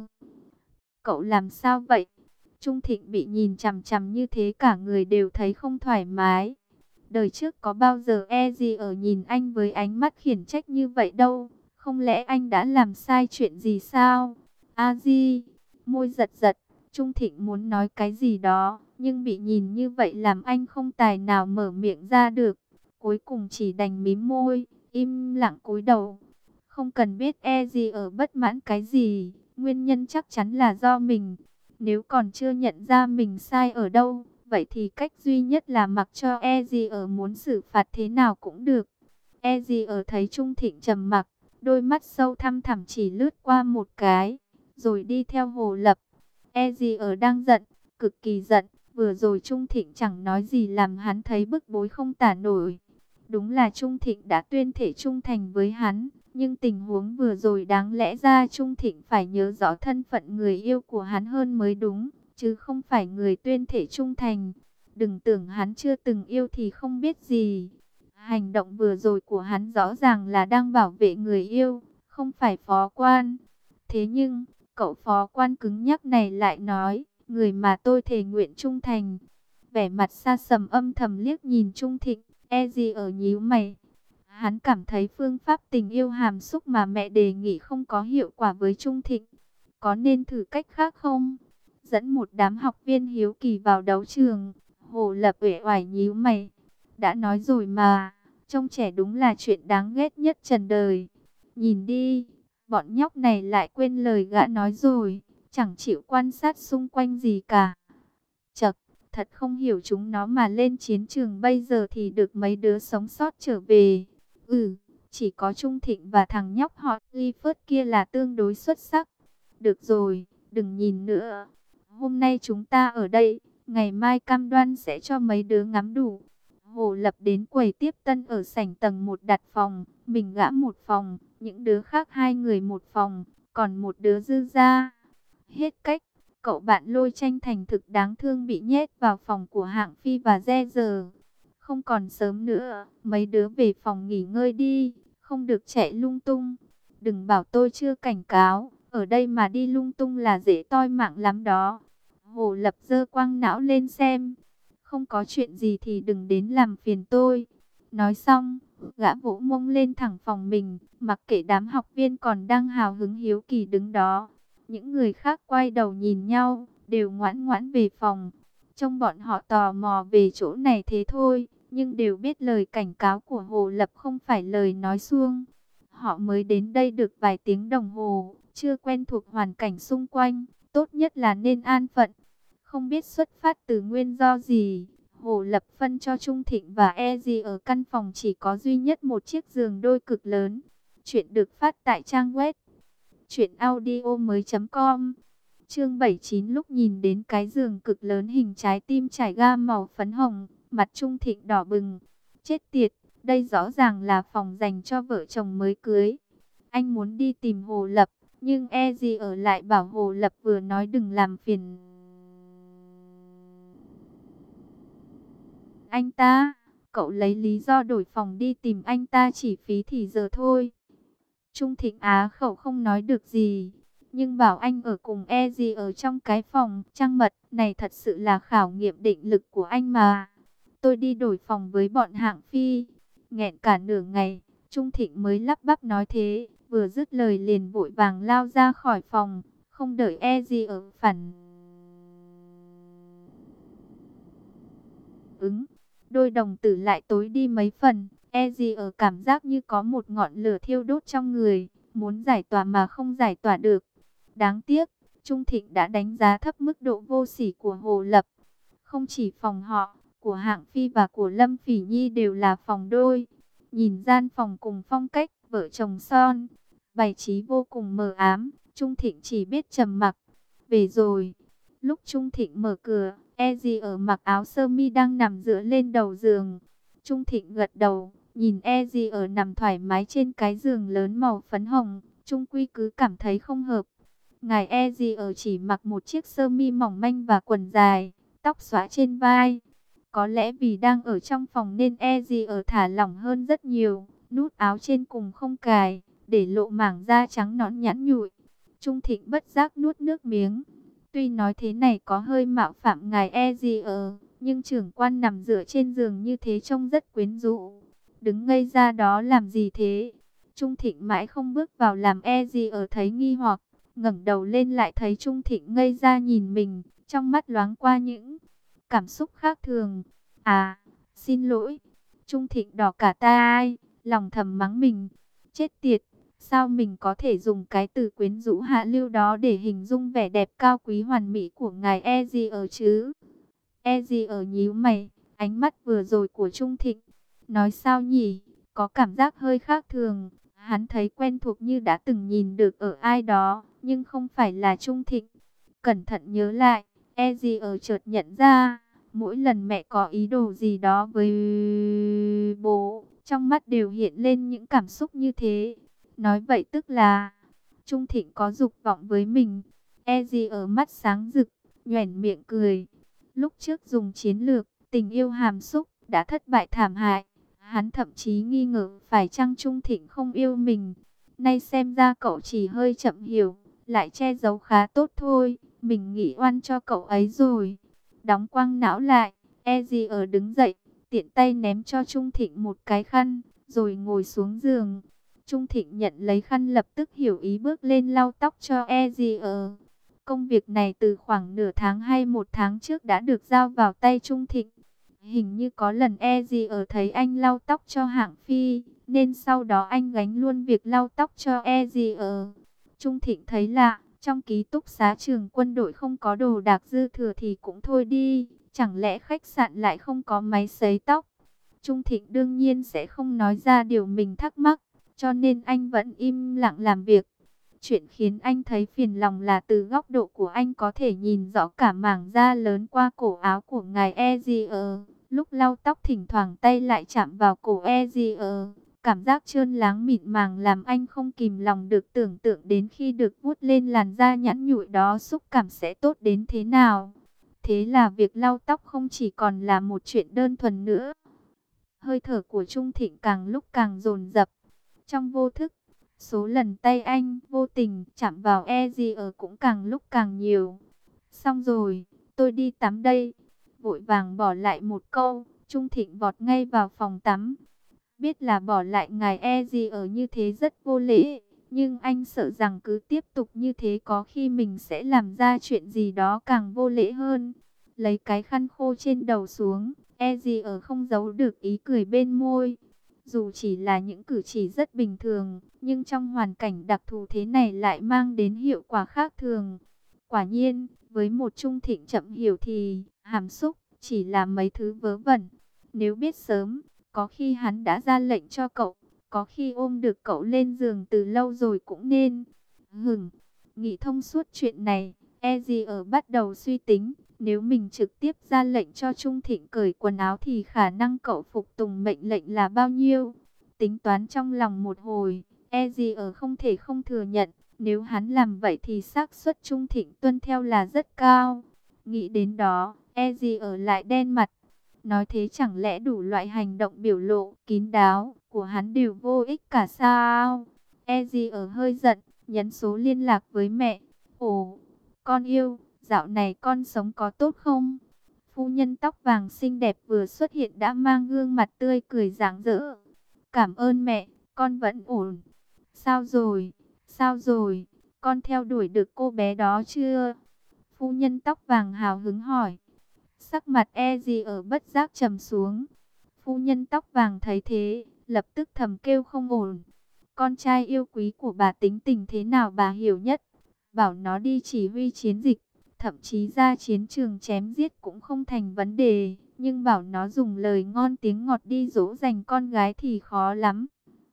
S1: Cậu làm sao vậy? Trung Thịnh bị nhìn chằm chằm như thế cả người đều thấy không thoải mái. Đời trước có bao giờ E.G.E nhìn anh với ánh mắt khiển trách như vậy đâu. Không lẽ anh đã làm sai chuyện gì sao? A Di, môi giật giật, Trung Thịnh muốn nói cái gì đó, nhưng bị nhìn như vậy làm anh không tài nào mở miệng ra được. Cuối cùng chỉ đành mím môi, im lặng cúi đầu. Không cần biết e gì ở bất mãn cái gì, nguyên nhân chắc chắn là do mình. Nếu còn chưa nhận ra mình sai ở đâu, vậy thì cách duy nhất là mặc cho e gì ở muốn xử phạt thế nào cũng được. E gì ở thấy Trung Thịnh trầm mặc, đôi mắt sâu thăm thẳm chỉ lướt qua một cái, rồi đi theo Hồ Lập. E gì ở đang giận, cực kỳ giận, vừa rồi Trung Thịnh chẳng nói gì làm hắn thấy bức bối không tả nổi. Đúng là Trung Thịnh đã tuyên thể trung thành với hắn, nhưng tình huống vừa rồi đáng lẽ ra Trung Thịnh phải nhớ rõ thân phận người yêu của hắn hơn mới đúng, chứ không phải người tuyên thể trung thành. Đừng tưởng hắn chưa từng yêu thì không biết gì. Hành động vừa rồi của hắn rõ ràng là đang bảo vệ người yêu, không phải phó quan. Thế nhưng, cậu phó quan cứng nhắc này lại nói, người mà tôi thề nguyện trung thành. Vẻ mặt xa sầm âm thầm liếc nhìn Trung Thịnh, e gì ở nhíu mày. Hắn cảm thấy phương pháp tình yêu hàm xúc mà mẹ đề nghị không có hiệu quả với Trung Thịnh. Có nên thử cách khác không? Dẫn một đám học viên hiếu kỳ vào đấu trường, Hồ Lập uể oải nhíu mày. Đã nói rồi mà, trông trẻ đúng là chuyện đáng ghét nhất trần đời. Nhìn đi, bọn nhóc này lại quên lời gã nói rồi, chẳng chịu quan sát xung quanh gì cả. Chậc, thật thật không hiểu chúng nó mà lên chiến trường bây giờ thì được mấy đứa sống sót trở về. Chỉ có Trung Thịnh và thằng nhóc họ Clifford kia là tương đối xuất sắc. Được rồi, đừng nhìn nữa. Hôm nay chúng ta ở đây, ngày mai cam đoan sẽ cho mấy đứa ngắm đủ. Hồ Lập đến quầy tiếp tân ở sảnh tầng 1 đặt phòng, mình gã một phòng, những đứa khác hai người một phòng, còn một đứa dư ra. Hết cách, cậu bạn Lôi Tranh thành thực đáng thương bị nhét vào phòng của Hạng Phi và Re giờ. Không còn sớm nữa, mấy đứa về phòng nghỉ ngơi đi, không được chạy lung tung. Đừng bảo tôi chưa cảnh cáo, ở đây mà đi lung tung là dễ toi mạng lắm đó. Hồ Lập giơ quang não lên xem. Không có chuyện gì thì đừng đến làm phiền tôi. Nói xong, gã vỗ mông lên thẳng phòng mình, mặc kệ đám học viên còn đang hào hứng hiếu kỳ đứng đó. Những người khác quay đầu nhìn nhau, đều ngoãn ngoãn về phòng. Trông bọn họ tò mò về chỗ này thế thôi, nhưng đều biết lời cảnh cáo của Hồ Lập không phải lời nói suông. Họ mới đến đây được vài tiếng đồng hồ, chưa quen thuộc hoàn cảnh xung quanh, tốt nhất là nên an phận. Không biết xuất phát từ nguyên do gì, Hồ Lập phân cho Trung Thịnh và Ezi ở căn phòng chỉ có duy nhất một chiếc giường đôi cực lớn. Chuyện được phát tại trang web truyệnaudiomoi.com. Chương 79. Lúc nhìn đến cái giường cực lớn hình trái tim trải gam màu phấn hồng, mặt Trung Thịnh đỏ bừng. Chết tiệt, đây rõ ràng là phòng dành cho vợ chồng mới cưới. Anh muốn đi tìm Hồ Lập, nhưng Ezi ở lại bảo Hồ Lập vừa nói đừng làm phiền anh ta. Cậu lấy lý do đổi phòng đi tìm anh ta chỉ phí thì giờ thôi. Trung Thịnh á khẩu không nói được gì, nhưng bảo anh ở cùng Ezi ở trong cái phòng trăng mật này thật sự là khảo nghiệm định lực của anh mà. Tôi đi đổi phòng với bọn Hạng Phi. Nghẹn cả nửa ngày, Trung Thịnh mới lắp bắp nói thế, vừa dứt lời liền vội vàng lao ra khỏi phòng, không đợi Ezi ở phản ứng. Đôi đồng tử lại tối đi mấy phần, Ezi ở cảm giác như có một ngọn lửa thiêu đốt trong người, muốn giải tỏa mà không giải tỏa được. Đáng tiếc, Trung Thịnh đã đánh giá thấp mức độ vô sỉ của Hồ Lập. Không chỉ phòng họ, của Hạng Phi và của Lâm Phỉ Nhi đều là phòng đôi. Nhìn gian phòng cùng phong cách vợ chồng son, bày trí vô cùng mờ ám, Trung Thịnh chỉ biết trầm mặc. Về rồi. Lúc Trung Thịnh mở cửa, Ezi ở mặc áo sơ mi đang nằm dựa lên đầu giường. Trung Thịnh gật đầu, nhìn Ezi ở nằm thoải mái trên cái giường lớn màu phấn hồng, Trung Quy cứ cảm thấy không hợp. Ngài Ezi ở chỉ mặc một chiếc sơ mi mỏng manh và quần dài, tóc xõa trên vai. Có lẽ vì đang ở trong phòng nên Ezi ở thả lỏng hơn rất nhiều, nút áo trên cùng không cài, để lộ mảng da trắng nõn nhẵn nhụi. Trung Thịnh bất giác nuốt nước miếng. Tuy nói thế này có hơi mạo phạm ngài Ezi nhưng trưởng quan nằm dựa trên giường như thế trông rất quyến rũ. Đứng ngây ra đó làm gì thế? Trung Thịnh mãi không bước vào làm Ezi thấy nghi hoặc, ngẩng đầu lên lại thấy Trung Thịnh ngây ra nhìn mình, trong mắt loáng qua những cảm xúc khác thường. À, xin lỗi. Trung Thịnh đỏ cả tai, lòng thầm mắng mình. Chết tiệt, sao mình có thể dùng cái từ quyến rũ hạ lưu đó để hình dung vẻ đẹp cao quý hoàn mỹ của ngài Ezi chứ? Ezi nhíu mày, ánh mắt vừa rồi của Trung Thịnh. Nói sao nhỉ, có cảm giác hơi khác thường. Hắn thấy quen thuộc như đã từng nhìn được ở ai đó, nhưng không phải là Trung Thịnh. Cẩn thận nhớ lại, Ezi chợt nhận ra, mỗi lần mẹ có ý đồ gì đó với bố, trong mắt đều hiện lên những cảm xúc như thế. Nói vậy tức là Trung Thịnh có dục vọng với mình. Ezi mắt sáng rực, nhoẻn miệng cười. Lúc trước dùng chiến lược tình yêu hàm xúc đã thất bại thảm hại. Hắn thậm chí nghi ngờ phải chăng Trung Thịnh không yêu mình. Nay xem ra cậu chỉ hơi chậm hiểu, lại che giấu khá tốt thôi. Mình nghĩ oan cho cậu ấy rồi. Đóng quang não lại, Ezi đứng dậy, tiện tay ném cho Trung Thịnh một cái khăn, rồi ngồi xuống giường. Trung Thịnh nhận lấy khăn lập tức hiểu ý bước lên lau tóc cho Ezi. Công việc này từ khoảng nửa tháng hay một tháng trước đã được giao vào tay Trung Thịnh. Hình như có lần Ezi thấy anh lau tóc cho Hạng Phi, nên sau đó anh gánh luôn việc lau tóc cho Ezi. Trung Thịnh thấy lạ, trong ký túc xá trường quân đội không có đồ đạc dư thừa thì cũng thôi đi, Chẳng lẽ khách sạn lại không có máy sấy tóc? Trung Thịnh đương nhiên sẽ không nói ra điều mình thắc mắc, cho nên anh vẫn im lặng làm việc. Chuyện khiến anh thấy phiền lòng là từ góc độ của anh có thể nhìn rõ cả mảng da lớn qua cổ áo của ngài Ezier. Lúc lau tóc thỉnh thoảng tay lại chạm vào cổ Ezier. Cảm giác trơn láng mịn màng làm anh không kìm lòng được tưởng tượng đến khi được vuốt lên làn da nhẵn nhụi đó xúc cảm sẽ tốt đến thế nào. Thế là việc lau tóc không chỉ còn là một chuyện đơn thuần nữa. Hơi thở của Trung Thịnh càng lúc càng dồn dập. Trong vô thức, số lần tay anh vô tình chạm vào Ezier cũng càng lúc càng nhiều. Xong rồi, tôi đi tắm đây. Vội vàng bỏ lại một câu, Trung Thịnh vọt ngay vào phòng tắm. Biết là bỏ lại ngài Ezier như thế rất vô lễ, nhưng anh sợ rằng cứ tiếp tục như thế có khi mình sẽ làm ra chuyện gì đó càng vô lễ hơn. Lấy cái khăn khô trên đầu xuống, Ezier không giấu được ý cười bên môi. Dù chỉ là những cử chỉ rất bình thường, nhưng trong hoàn cảnh đặc thù thế này lại mang đến hiệu quả khác thường. Quả nhiên, với một Trung Thịnh chậm hiểu thì hàm xúc chỉ là mấy thứ vớ vẩn. Nếu biết sớm, có khi hắn đã ra lệnh cho cậu, có khi ôm được cậu lên giường từ lâu rồi cũng nên. Nghĩ thông suốt chuyện này, Ezier bắt đầu suy tính, nếu mình trực tiếp ra lệnh cho Trung Thịnh cởi quần áo thì khả năng cậu phục tùng mệnh lệnh là bao nhiêu. Tính toán trong lòng một hồi, Ezier không thể không thừa nhận, nếu hắn làm vậy thì xác suất Trung Thịnh tuân theo là rất cao. Nghĩ đến đó, Ezier lại đen mặt. Nói thế chẳng lẽ đủ loại hành động biểu lộ kín đáo của hắn đều vô ích cả sao? Ezier hơi giận, nhấn số liên lạc với mẹ. Ồ, con yêu, dạo này con sống có tốt không? Phu nhân tóc vàng xinh đẹp vừa xuất hiện đã mang gương mặt tươi cười rạng rỡ. Cảm ơn mẹ, con vẫn ổn. Sao rồi, sao rồi, con theo đuổi được cô bé đó chưa? Phu nhân tóc vàng hào hứng hỏi. Sắc mặt Ezier bất giác trầm xuống. Phu nhân tóc vàng thấy thế, lập tức thầm kêu không ổn. Con trai yêu quý của bà tính tình thế nào bà hiểu nhất. Bảo nó đi chỉ huy chiến dịch, thậm chí ra chiến trường chém giết cũng không thành vấn đề. Nhưng bảo nó dùng lời ngon tiếng ngọt đi dỗ dành con gái thì khó lắm.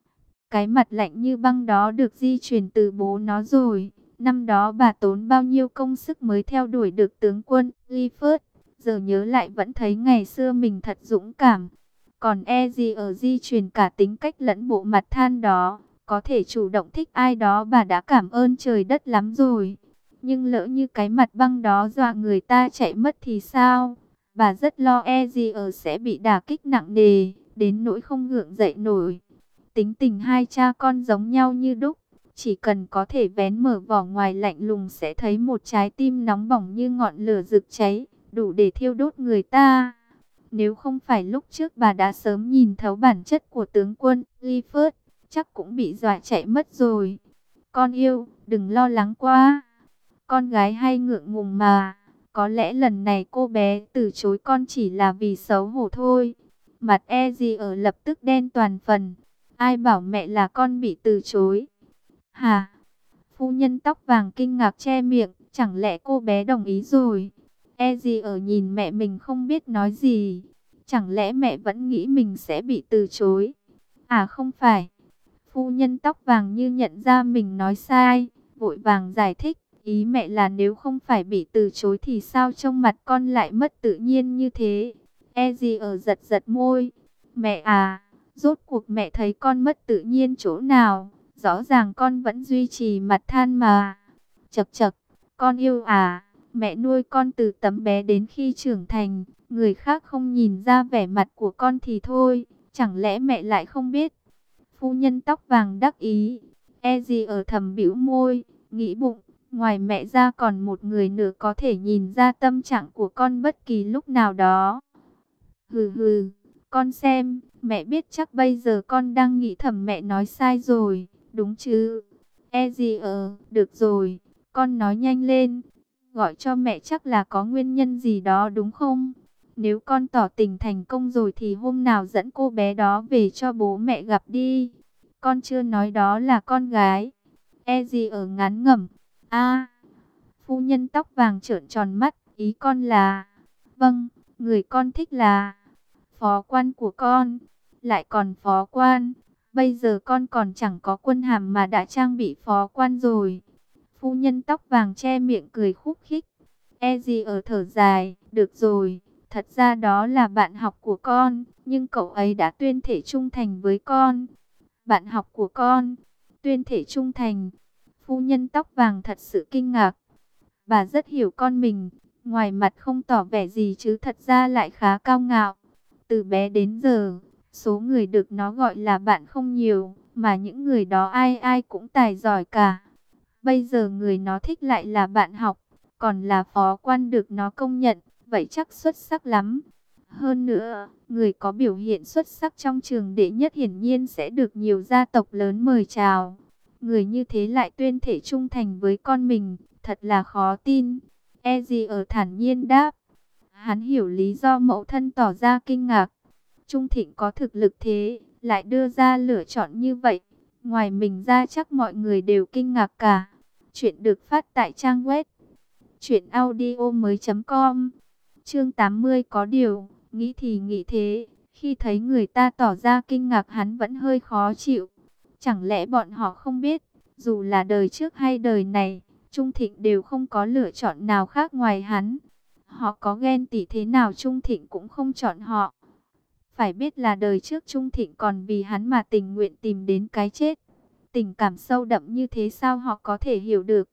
S1: Cái mặt lạnh như băng đó được di truyền từ bố nó rồi. Năm đó bà tốn bao nhiêu công sức mới theo đuổi được tướng quân Clifford. Giờ nhớ lại vẫn thấy ngày xưa mình thật dũng cảm. Còn Ezier di truyền cả tính cách lẫn bộ mặt than đó. Có thể chủ động thích ai đó bà đã cảm ơn trời đất lắm rồi. Nhưng lỡ như cái mặt băng đó dọa người ta chạy mất thì sao? Bà rất lo Ezier sẽ bị đả kích nặng nề, đến nỗi không gượng dậy nổi. Tính tình hai cha con giống nhau như đúc. Chỉ cần có thể vén mở vỏ ngoài lạnh lùng sẽ thấy một trái tim nóng bỏng như ngọn lửa rực cháy, đủ để thiêu đốt người ta. Nếu không phải lúc trước bà đã sớm nhìn thấu bản chất của tướng quân Clifford, chắc cũng bị dọa chạy mất rồi. Con yêu, đừng lo lắng quá. Con gái hay ngượng ngùng mà. Có lẽ lần này cô bé từ chối con chỉ là vì xấu hổ thôi. Mặt Ezier lập tức đen toàn phần. Ai bảo mẹ là con bị từ chối? Hả? Phu nhân tóc vàng kinh ngạc che miệng. Chẳng lẽ cô bé đồng ý rồi? Ezier nhìn mẹ mình không biết nói gì. Chẳng lẽ mẹ vẫn nghĩ mình sẽ bị từ chối? À không phải. Phu nhân tóc vàng như nhận ra mình nói sai, vội vàng giải thích. Ý mẹ là nếu không phải bị từ chối thì sao trông mặt con lại mất tự nhiên như thế? Ezier giật giật môi. Mẹ à, rốt cuộc mẹ thấy con mất tự nhiên chỗ nào? Rõ ràng con vẫn duy trì mặt than mà. Chậc chậc, con yêu à, mẹ nuôi con từ tấm bé đến khi trưởng thành. Người khác không nhìn ra vẻ mặt của con thì thôi, chẳng lẽ mẹ lại không biết? Phu nhân tóc vàng đắc ý. Ezier thầm bĩu môi, nghĩ bụng. Ngoài mẹ ra còn một người nữa có thể nhìn ra tâm trạng của con bất kỳ lúc nào đó. Hừ hừ, con xem, mẹ biết chắc bây giờ con đang nghĩ thầm mẹ nói sai rồi, đúng chứ? Ezier, được rồi, con nói nhanh lên, gọi cho mẹ chắc là có nguyên nhân gì đó đúng không? Nếu con tỏ tình thành công rồi thì hôm nào dẫn cô bé đó về cho bố mẹ gặp đi. Con chưa nói đó là con gái. Ezier ngán ngẩm. À, phu nhân tóc vàng trợn tròn mắt, ý con là... Vâng, Người con thích là phó quan của con, lại còn phó quan. Bây giờ con còn chẳng có quân hàm mà đã trang bị phó quan rồi. Phu nhân tóc vàng che miệng cười khúc khích. E gì ở thở dài, được rồi, thật ra đó là bạn học của con, nhưng cậu ấy đã tuyên thệ trung thành với con. Bạn học của con, tuyên thệ trung thành. Phu nhân tóc vàng thật sự kinh ngạc. Bà rất hiểu con mình, ngoài mặt không tỏ vẻ gì chứ thật ra lại khá cao ngạo. Từ bé đến giờ, số người được nó gọi là bạn không nhiều, mà những người đó ai ai cũng tài giỏi cả. Bây giờ người nó thích lại là bạn học, còn là phó quan được nó công nhận, vậy chắc xuất sắc lắm. Hơn nữa, người có biểu hiện xuất sắc trong trường đệ nhất hiển nhiên sẽ được nhiều gia tộc lớn mời chào. Người như thế lại tuyên thể trung thành với con mình, thật là khó tin. E gì ở thản nhiên đáp. Hắn hiểu lý do mẫu thân tỏ ra kinh ngạc. Trung Thịnh có thực lực thế, lại đưa ra lựa chọn như vậy. Ngoài mình ra chắc mọi người đều kinh ngạc cả. Chuyện được phát tại trang web truyệnaudiomoi.com. Chương 80 có điều, nghĩ thì nghĩ thế, khi thấy người ta tỏ ra kinh ngạc hắn vẫn hơi khó chịu. Chẳng lẽ bọn họ không biết, dù là đời trước hay đời này, Trung Thịnh đều không có lựa chọn nào khác ngoài hắn. Họ có ghen tị thế nào Trung Thịnh cũng không chọn họ. Phải biết là đời trước Trung Thịnh còn vì hắn mà tình nguyện tìm đến cái chết. Tình cảm sâu đậm như thế sao họ có thể hiểu được.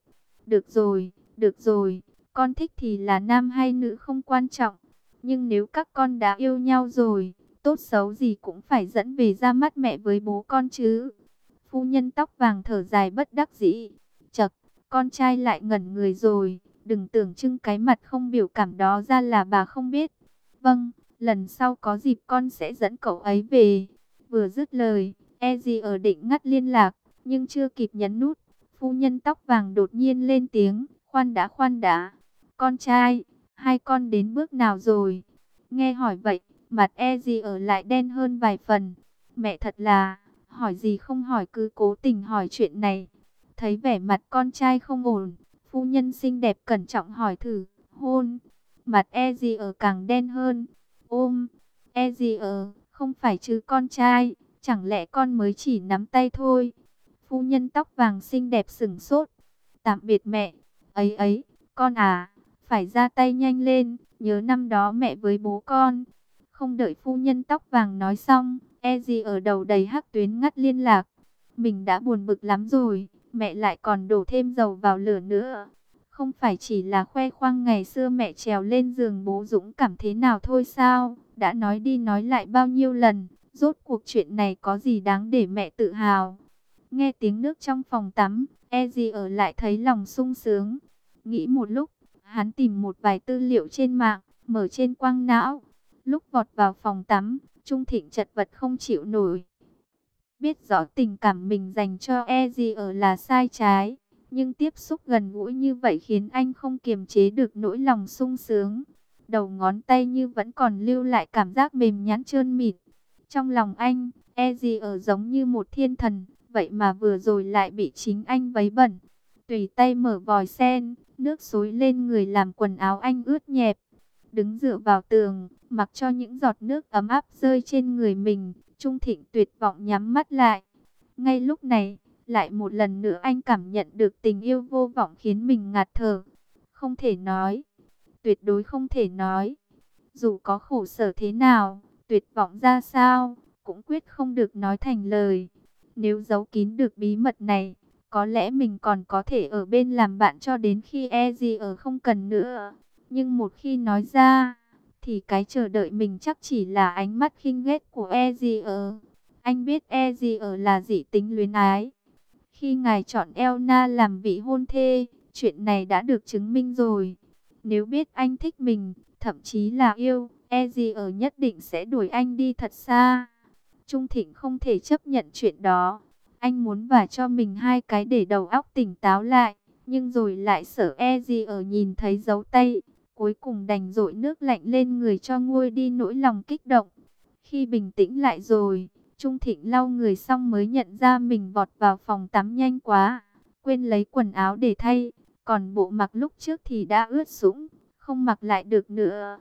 S1: Được rồi, con thích thì là nam hay nữ không quan trọng. Nhưng nếu các con đã yêu nhau rồi, tốt xấu gì cũng phải dẫn về ra mắt mẹ với bố con chứ. Phu nhân tóc vàng thở dài bất đắc dĩ. Chậc, con trai lại ngẩn người rồi. Đừng tưởng trưng cái mặt không biểu cảm đó ra là bà không biết. Vâng, lần sau có dịp con sẽ dẫn cậu ấy về. Vừa dứt lời, e gì ở định ngắt liên lạc, nhưng chưa kịp nhấn nút. Phu nhân tóc vàng đột nhiên lên tiếng, khoan đã. Con trai, hai con đến bước nào rồi? Nghe hỏi vậy, mặt e gì ở lại đen hơn vài phần. Mẹ thật là, hỏi gì không hỏi cứ cố tình hỏi chuyện này. Thấy vẻ mặt con trai không ổn, phu nhân xinh đẹp cẩn trọng hỏi thử, hôn. Mặt e gì ở càng đen hơn. Ôm, e gì ở, không phải chứ con trai, chẳng lẽ con mới chỉ nắm tay thôi. Phu nhân tóc vàng xinh đẹp sửng sốt. Tạm biệt mẹ. Ấy ấy, con à, phải ra tay nhanh lên, nhớ năm đó mẹ với bố con. Không đợi phu nhân tóc vàng nói xong, e gì ở đầu đầy hắc tuyến ngắt liên lạc. Mình đã buồn bực lắm rồi, mẹ lại còn đổ thêm dầu vào lửa nữa. Không phải chỉ là khoe khoang ngày xưa mẹ trèo lên giường bố dũng cảm thế nào thôi sao? Đã nói đi nói lại bao nhiêu lần, rốt cuộc chuyện này có gì đáng để mẹ tự hào. Nghe tiếng nước trong phòng tắm, e gì ở lại thấy lòng sung sướng. Nghĩ một lúc, hắn tìm một vài tư liệu trên mạng, mở trên quang não. Lúc vọt vào phòng tắm, Trung Thịnh chật vật không chịu nổi. Biết rõ tình cảm mình dành cho e gì ở là sai trái, nhưng tiếp xúc gần gũi như vậy khiến anh không kiềm chế được nỗi lòng sung sướng. Đầu ngón tay như vẫn còn lưu lại cảm giác mềm nhẵn trơn mịn. Trong lòng anh, e gì ở giống như một thiên thần, vậy mà vừa rồi lại bị chính anh vấy bẩn. Tùy tay mở vòi sen, nước xối lên người làm quần áo anh ướt nhẹp. Đứng dựa vào tường, mặc cho những giọt nước ấm áp rơi trên người mình, Trung Thịnh tuyệt vọng nhắm mắt lại. Ngay lúc này, lại một lần nữa anh cảm nhận được tình yêu vô vọng khiến mình ngạt thở. Không thể nói, tuyệt đối không thể nói. Dù có khổ sở thế nào, tuyệt vọng ra sao, cũng quyết không được nói thành lời. Nếu giấu kín được bí mật này, có lẽ mình còn có thể ở bên làm bạn cho đến khi e gì ở không cần nữa. Nhưng một khi nói ra, thì cái chờ đợi mình chắc chỉ là ánh mắt khinh ghét của e gì ở. Anh biết e gì ở là dị tính luyến ái. Khi ngài chọn Elna làm vị hôn thê, chuyện này đã được chứng minh rồi. Nếu biết anh thích mình, thậm chí là yêu, e gì ở nhất định sẽ đuổi anh đi thật xa. Trung Thịnh không thể chấp nhận chuyện đó. Anh muốn vả cho mình hai cái để đầu óc tỉnh táo lại, nhưng rồi lại sợ e gì ở nhìn thấy dấu tay. Cuối cùng đành dội nước lạnh lên người cho nguôi đi nỗi lòng kích động. Khi bình tĩnh lại rồi, Trung Thịnh lau người xong mới nhận ra mình vọt vào phòng tắm nhanh quá, quên lấy quần áo để thay, còn bộ mặc lúc trước thì đã ướt sũng, không mặc lại được nữa.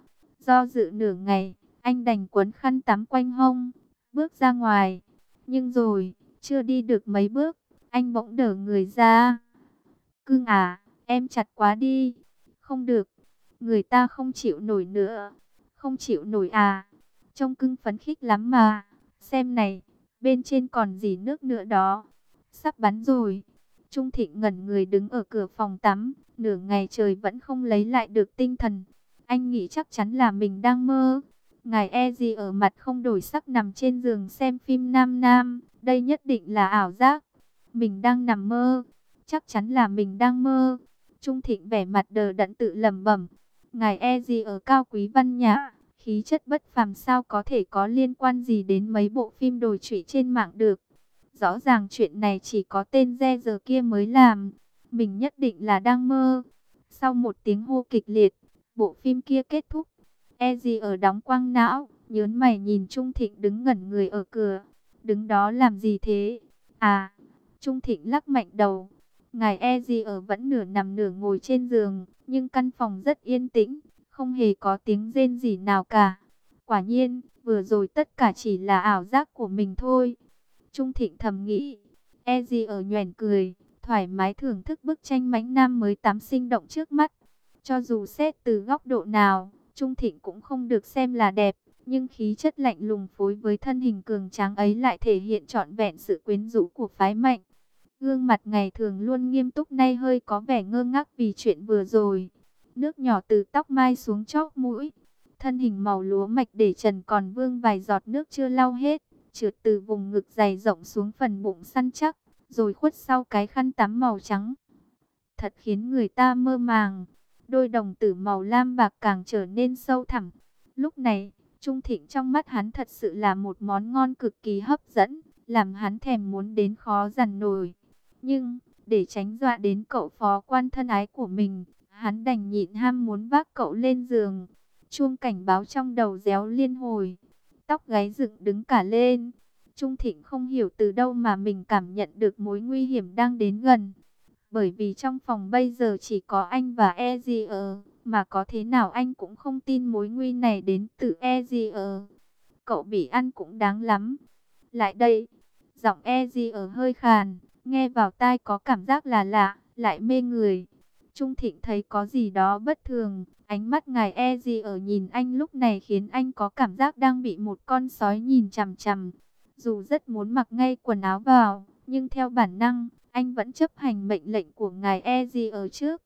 S1: Do dự nửa ngày, anh đành quấn khăn tắm quanh hông, bước ra ngoài. Nhưng rồi, chưa đi được mấy bước, anh bỗng đờ người ra. Cưng à, em chặt quá đi. Không được, người ta không chịu nổi nữa. Không chịu nổi à? Trông cưng phấn khích lắm mà. Xem này, bên trên còn gì nước nữa đó. Sắp bắn rồi. Trung Thịnh ngẩn người đứng ở cửa phòng tắm, nửa ngày trời vẫn không lấy lại được tinh thần. Anh nghĩ chắc chắn là mình đang mơ. Ngài e gì ở mặt không đổi sắc nằm trên giường xem phim nam nam. Đây nhất định là ảo giác. Mình đang nằm mơ. Chắc chắn là mình đang mơ. Trung Thịnh vẻ mặt đờ đẫn tự lẩm bẩm. Ngài e gì ở cao quý văn nhã, khí chất bất phàm sao có thể có liên quan gì đến mấy bộ phim đồi trụy trên mạng được. Rõ ràng chuyện này chỉ có tên re giờ kia mới làm. Mình nhất định là đang mơ. Sau một tiếng hô kịch liệt, bộ phim kia kết thúc. E gì ở đóng quang não, nhớn mày nhìn Trung Thịnh đứng ngẩn người ở cửa. Đứng đó làm gì thế? À, Trung Thịnh lắc mạnh đầu. Ngài e gì ở vẫn nửa nằm nửa ngồi trên giường, nhưng căn phòng rất yên tĩnh, không hề có tiếng rên rỉ nào cả. Quả nhiên, vừa rồi tất cả chỉ là ảo giác của mình thôi. Trung Thịnh thầm nghĩ. E gì ở nhoẻn cười, thoải mái thưởng thức bức tranh mãnh nam mới tắm sinh động trước mắt. Cho dù xét từ góc độ nào, Trung Thịnh cũng không được xem là đẹp, nhưng khí chất lạnh lùng phối với thân hình cường tráng ấy lại thể hiện trọn vẹn sự quyến rũ của phái Mạnh. Gương mặt ngày thường luôn nghiêm túc nay hơi có vẻ ngơ ngác vì chuyện vừa rồi. Nước nhỏ từ tóc mai xuống chóp mũi. Thân hình màu lúa mạch để trần còn vương vài giọt nước chưa lau hết, trượt từ vùng ngực dày rộng xuống phần bụng săn chắc, rồi khuất sau cái khăn tắm màu trắng. Thật khiến người ta mơ màng. Đôi đồng tử màu lam bạc càng trở nên sâu thẳm. Lúc này, Trung Thịnh trong mắt hắn thật sự là một món ngon cực kỳ hấp dẫn, làm hắn thèm muốn đến khó dằn nổi. Nhưng, để tránh dọa đến cậu phó quan thân ái của mình, hắn đành nhịn ham muốn vác cậu lên giường. Chuông cảnh báo trong đầu réo liên hồi. Tóc gáy dựng đứng cả lên. Trung Thịnh không hiểu từ đâu mà mình cảm nhận được mối nguy hiểm đang đến gần. Bởi vì trong phòng bây giờ chỉ có anh và Ezier, mà có thế nào anh cũng không tin mối nguy này đến từ Ezier. Cậu bị ăn cũng đáng lắm. Lại đây, giọng Ezier hơi khàn, nghe vào tai có cảm giác là lạ, lại mê người. Trung Thịnh thấy có gì đó bất thường, ánh mắt ngài Ezier nhìn anh lúc này khiến anh có cảm giác đang bị một con sói nhìn chằm chằm. Dù rất muốn mặc ngay quần áo vào, nhưng theo bản năng, anh vẫn chấp hành mệnh lệnh của ngài Ezier trước.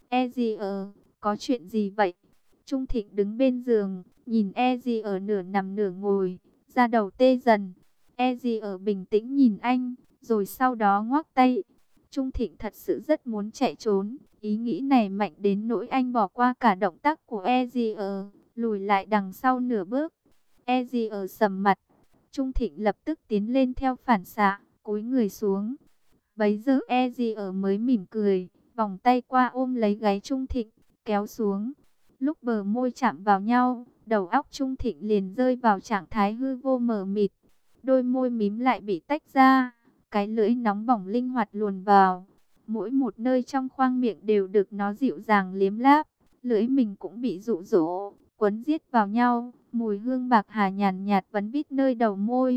S1: Ezier, có chuyện gì vậy? Trung Thịnh đứng bên giường, nhìn Ezier nửa nằm nửa ngồi, da đầu tê dần. Ezier bình tĩnh nhìn anh, rồi sau đó ngoắc tay. Trung Thịnh thật sự rất muốn chạy trốn. Ý nghĩ này mạnh đến nỗi anh bỏ qua cả động tác của Ezier, lùi lại đằng sau nửa bước. Ezier sầm mặt. Trung Thịnh lập tức tiến lên theo phản xạ, cúi người xuống. Bấy giờ Ezier mới mỉm cười, vòng tay qua ôm lấy gáy Trung Thịnh, kéo xuống. Lúc bờ môi chạm vào nhau, đầu óc Trung Thịnh liền rơi vào trạng thái hư vô mờ mịt. Đôi môi mím lại bị tách ra, cái lưỡi nóng bỏng linh hoạt luồn vào. Mỗi một nơi trong khoang miệng đều được nó dịu dàng liếm láp. Lưỡi mình cũng bị dụ dỗ, quấn giết vào nhau. Mùi hương bạc hà nhàn nhạt vấn vít nơi đầu môi.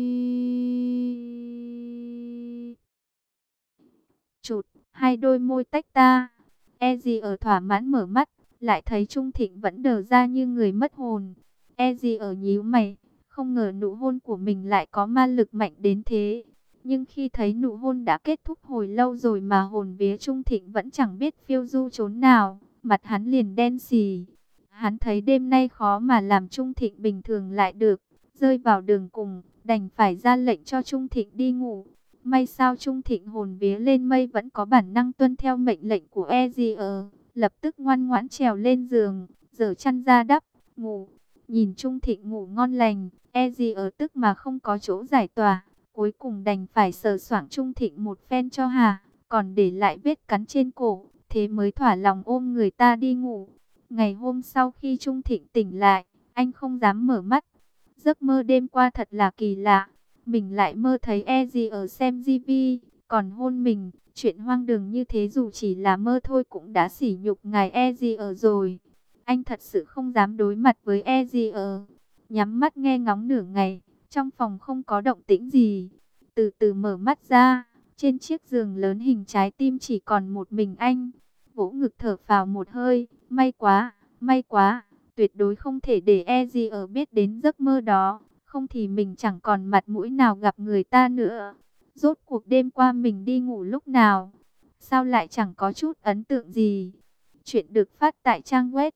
S1: Chụt, hai đôi môi tách ta. E ở thỏa mãn mở mắt, lại thấy Trung Thịnh vẫn đờ ra như người mất hồn. E ở nhíu mày, không ngờ nụ hôn của mình lại có ma lực mạnh đến thế. Nhưng khi thấy nụ hôn đã kết thúc hồi lâu rồi mà hồn vía Trung Thịnh vẫn chẳng biết phiêu du trốn nào, mặt hắn liền đen xì. Hắn thấy đêm nay khó mà làm Trung Thịnh bình thường lại được, rơi vào đường cùng, đành phải ra lệnh cho Trung Thịnh đi ngủ. May sao Trung Thịnh hồn vía lên mây vẫn có bản năng tuân theo mệnh lệnh của Ezier, lập tức ngoan ngoãn trèo lên giường, giở chăn ra đắp, ngủ. Nhìn Trung Thịnh ngủ ngon lành, Ezier tức mà không có chỗ giải tỏa, cuối cùng đành phải sờ soạng Trung Thịnh một phen cho hà, còn để lại vết cắn trên cổ, thế mới thỏa lòng ôm người ta đi ngủ. Ngày hôm sau khi Trung Thịnh tỉnh lại, anh không dám mở mắt. Giấc mơ đêm qua thật là kỳ lạ. Mình lại mơ thấy Ezier xem TV, còn hôn mình. Chuyện hoang đường như thế dù chỉ là mơ thôi cũng đã sỉ nhục ngài Ezier rồi. Anh thật sự không dám đối mặt với Ezier. Nhắm mắt nghe ngóng nửa ngày, trong phòng không có động tĩnh gì. Từ từ mở mắt ra, trên chiếc giường lớn hình trái tim chỉ còn một mình anh. Vỗ ngực thở phào một hơi, may quá, tuyệt đối không thể để Ezier biết đến giấc mơ đó. Không thì mình chẳng còn mặt mũi nào gặp người ta nữa. Rốt cuộc đêm qua mình đi ngủ lúc nào? Sao lại chẳng có chút ấn tượng gì? Chuyện được phát tại trang web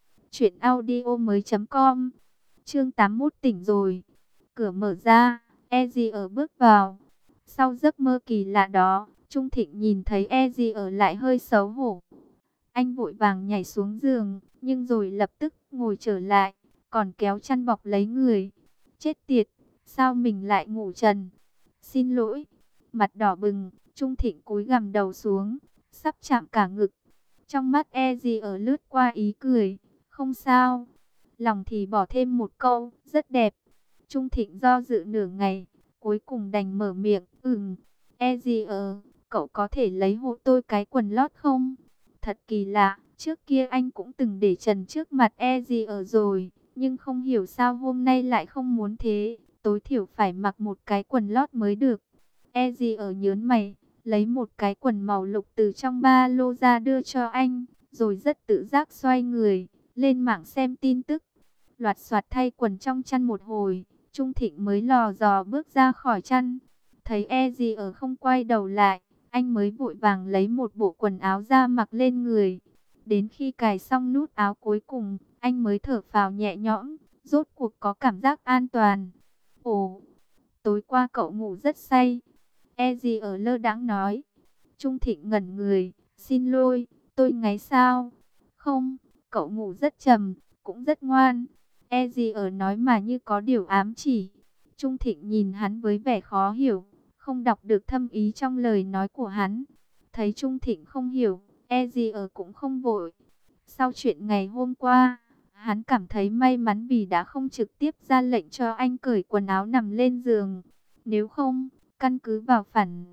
S1: truyệnaudiomoi.com. Chương 81 tỉnh rồi. Cửa mở ra, Ezier bước vào. Sau giấc mơ kỳ lạ đó, Trung Thịnh nhìn thấy Ezier lại hơi xấu hổ. Anh vội vàng nhảy xuống giường, nhưng rồi lập tức ngồi trở lại, còn kéo chăn bọc lấy người. Chết tiệt, sao mình lại ngủ trần? Xin lỗi. Mặt đỏ bừng, Trung Thịnh cúi gằm đầu xuống, sắp chạm cả ngực. Trong mắt Ezier lướt qua ý cười. Không sao. Lòng thì bỏ thêm một câu, rất đẹp. Trung Thịnh do dự nửa ngày, cuối cùng đành mở miệng. Ezier, cậu có thể lấy hộ tôi cái quần lót không? Thật kỳ lạ, trước kia anh cũng từng để trần trước mặt Ezier rồi, nhưng không hiểu sao hôm nay lại không muốn thế. Tối thiểu phải mặc một cái quần lót mới được. Ezier nhớn mày, lấy một cái quần màu lục từ trong ba lô ra đưa cho anh, rồi rất tự giác xoay người, lên mạng xem tin tức. Loạt soạt thay quần trong chăn một hồi, Trung Thịnh mới lò dò bước ra khỏi chăn. Thấy Ezier không quay đầu lại, anh mới vội vàng lấy một bộ quần áo ra mặc lên người. Đến khi cài xong nút áo cuối cùng, anh mới thở phào nhẹ nhõm, rốt cuộc có cảm giác an toàn. Ồ, tối qua cậu ngủ rất say. Ezier lơ đãng nói. Trung Thịnh ngẩn người, xin lỗi, tôi ngáy sao? Không, cậu ngủ rất trầm, cũng rất ngoan. Ezier nói mà như có điều ám chỉ. Trung Thịnh nhìn hắn với vẻ khó hiểu, không đọc được thâm ý trong lời nói của hắn. Thấy Trung Thịnh không hiểu, Ezier cũng không vội. Sau chuyện ngày hôm qua, hắn cảm thấy may mắn vì đã không trực tiếp ra lệnh cho anh cởi quần áo nằm lên giường. Nếu không, căn cứ vào phản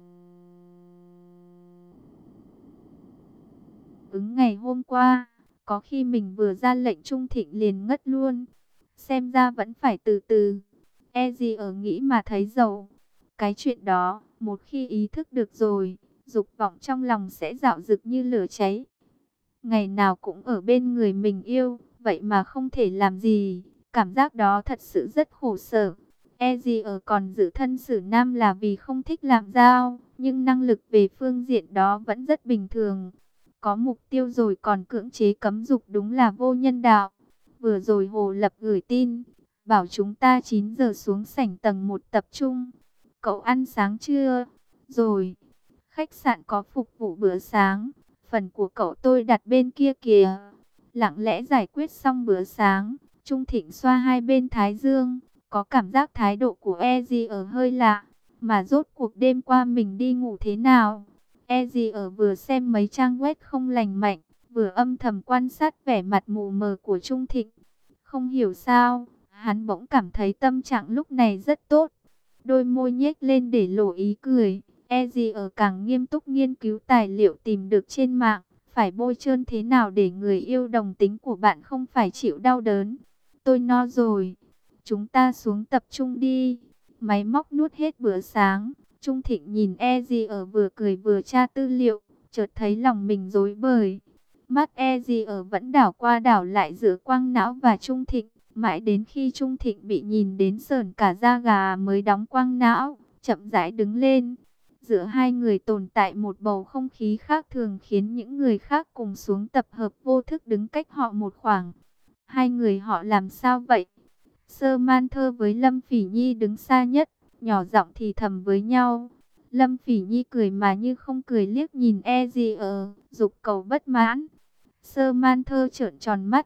S1: ứng ngày hôm qua, có khi mình vừa ra lệnh Trung Thịnh liền ngất luôn. Xem ra vẫn phải từ từ. Ezier nghĩ mà thấy dầu. Cái chuyện đó, một khi ý thức được rồi, dục vọng trong lòng sẽ rạo rực như lửa cháy. Ngày nào cũng ở bên người mình yêu, vậy mà không thể làm gì. Cảm giác đó thật sự rất khổ sở. Ezier còn giữ thân xử nam là vì không thích làm dao, nhưng năng lực về phương diện đó vẫn rất bình thường. Có mục tiêu rồi còn cưỡng chế cấm dục đúng là vô nhân đạo. Vừa rồi Hồ Lập gửi tin, bảo chúng ta 9 giờ xuống sảnh tầng 1 tập trung. Cậu ăn sáng chưa? Rồi. Khách sạn có phục vụ bữa sáng. Phần của cậu tôi đặt bên kia kìa. Lặng lẽ giải quyết xong bữa sáng, Trung Thịnh xoa hai bên thái dương. Có cảm giác thái độ của Ezier hơi lạ. Mà rốt cuộc đêm qua mình đi ngủ thế nào? Ezier vừa xem mấy trang web không lành mạnh, vừa âm thầm quan sát vẻ mặt mù mờ của Trung Thịnh. Không hiểu sao, hắn bỗng cảm thấy tâm trạng lúc này rất tốt. Đôi môi nhếch lên để lộ ý cười. Ezier càng nghiêm túc nghiên cứu tài liệu tìm được trên mạng. Phải bôi trơn thế nào để người yêu đồng tính của bạn không phải chịu đau đớn. Tôi no rồi. Chúng ta xuống tập trung đi. Máy móc nuốt hết bữa sáng. Trung Thịnh nhìn Ezier vừa cười vừa tra tư liệu. Chợt thấy lòng mình rối bời. Mắt Ezier vẫn đảo qua đảo lại giữa Quang Não và Trung Thịnh. Mãi đến khi Trung Thịnh bị nhìn đến sởn cả da gà mới đóng Quang Não, chậm rãi đứng lên. Giữa hai người tồn tại một bầu không khí khác thường khiến những người khác cùng xuống tập hợp vô thức đứng cách họ một khoảng. Hai người họ làm sao vậy? Sơ Man Thơ với Lâm Phỉ Nhi đứng xa nhất, nhỏ giọng thì thầm với nhau. Lâm Phỉ Nhi cười mà như không cười liếc nhìn Ezier, dục cầu bất mãn. Sơ Man Thơ trợn tròn mắt.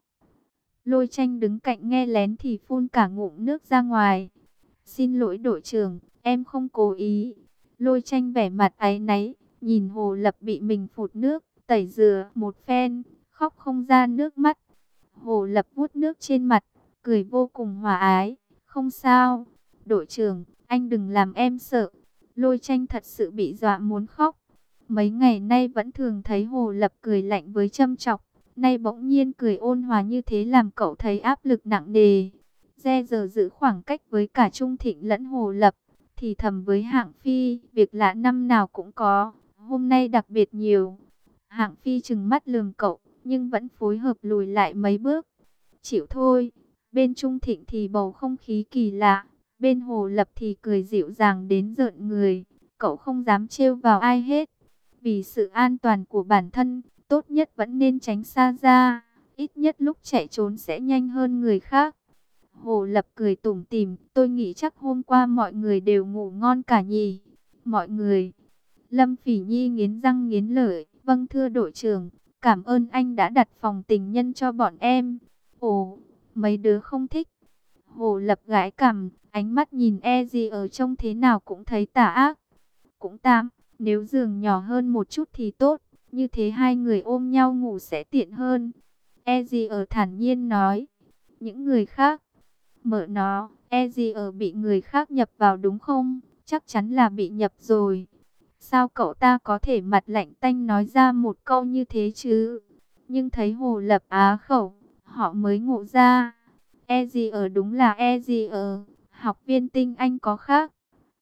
S1: Lôi Tranh đứng cạnh nghe lén thì phun cả ngụm nước ra ngoài. Xin lỗi đội trưởng, em không cố ý. Lôi Tranh vẻ mặt áy náy, nhìn Hồ Lập bị mình phụt nước, tẩy rửa một phen, khóc không ra nước mắt. Hồ Lập vuốt nước trên mặt, cười vô cùng hòa ái. Không sao, đội trưởng, anh đừng làm em sợ. Lôi Tranh thật sự bị dọa muốn khóc. Mấy ngày nay vẫn thường thấy Hồ Lập cười lạnh với châm chọc. nay bỗng nhiên cười ôn hòa như thế làm cậu thấy áp lực nặng nề. Re giờ giữ khoảng cách với cả Trung Thịnh lẫn Hồ Lập, thì thầm với Hạng Phi, việc lạ năm nào cũng có, hôm nay đặc biệt nhiều. Hạng Phi trừng mắt lườm cậu, nhưng vẫn phối hợp lùi lại mấy bước. Chịu thôi. Bên Trung Thịnh thì bầu không khí kỳ lạ, bên Hồ Lập thì cười dịu dàng đến rợn người. Cậu không dám trêu vào ai hết. Vì sự an toàn của bản thân, tốt nhất vẫn nên tránh xa ra. Ít nhất lúc chạy trốn sẽ nhanh hơn người khác. Hồ Lập cười tủm tỉm, tôi nghĩ chắc hôm qua mọi người đều ngủ ngon cả nhỉ. Mọi người. Lâm Phỉ Nhi nghiến răng nghiến lợi, vâng thưa đội trưởng, cảm ơn anh đã đặt phòng tình nhân cho bọn em. Ồ, mấy đứa không thích. Hồ Lập gãi cằm, ánh mắt nhìn e gì ở trông thế nào cũng thấy tà ác. Cũng tạm, nếu giường nhỏ hơn một chút thì tốt, như thế hai người ôm nhau ngủ sẽ tiện hơn. E gì ở thản nhiên nói, những người khác, mợ nó, e gì ở bị người khác nhập vào đúng không? Chắc chắn là bị nhập rồi. Sao cậu ta có thể mặt lạnh tanh nói ra một câu như thế chứ? Nhưng thấy Hồ Lập á khẩu, họ mới ngộ ra. E gì ở đúng là e gì ở, học viên tinh anh có khác.